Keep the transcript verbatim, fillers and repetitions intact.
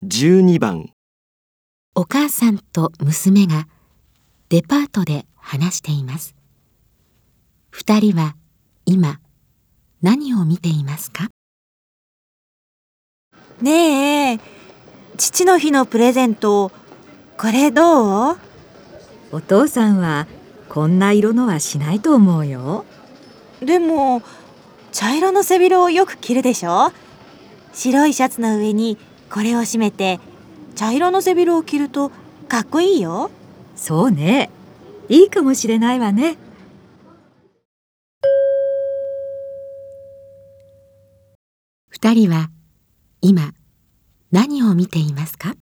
じゅうにばん。 お母さんと娘がデパートで話しています。二人は今何を見ていますか？ ねえ、父の日のプレゼント、これどう？ お父さんはこんな色のはしないと思うよ。 でも茶色の背広をよく着るでしょ。白いシャツの上にこれを締めて茶色の背広を着るとかっこいいよ。 そうね、いいかもしれないわね。 二人は今何を見ていますか？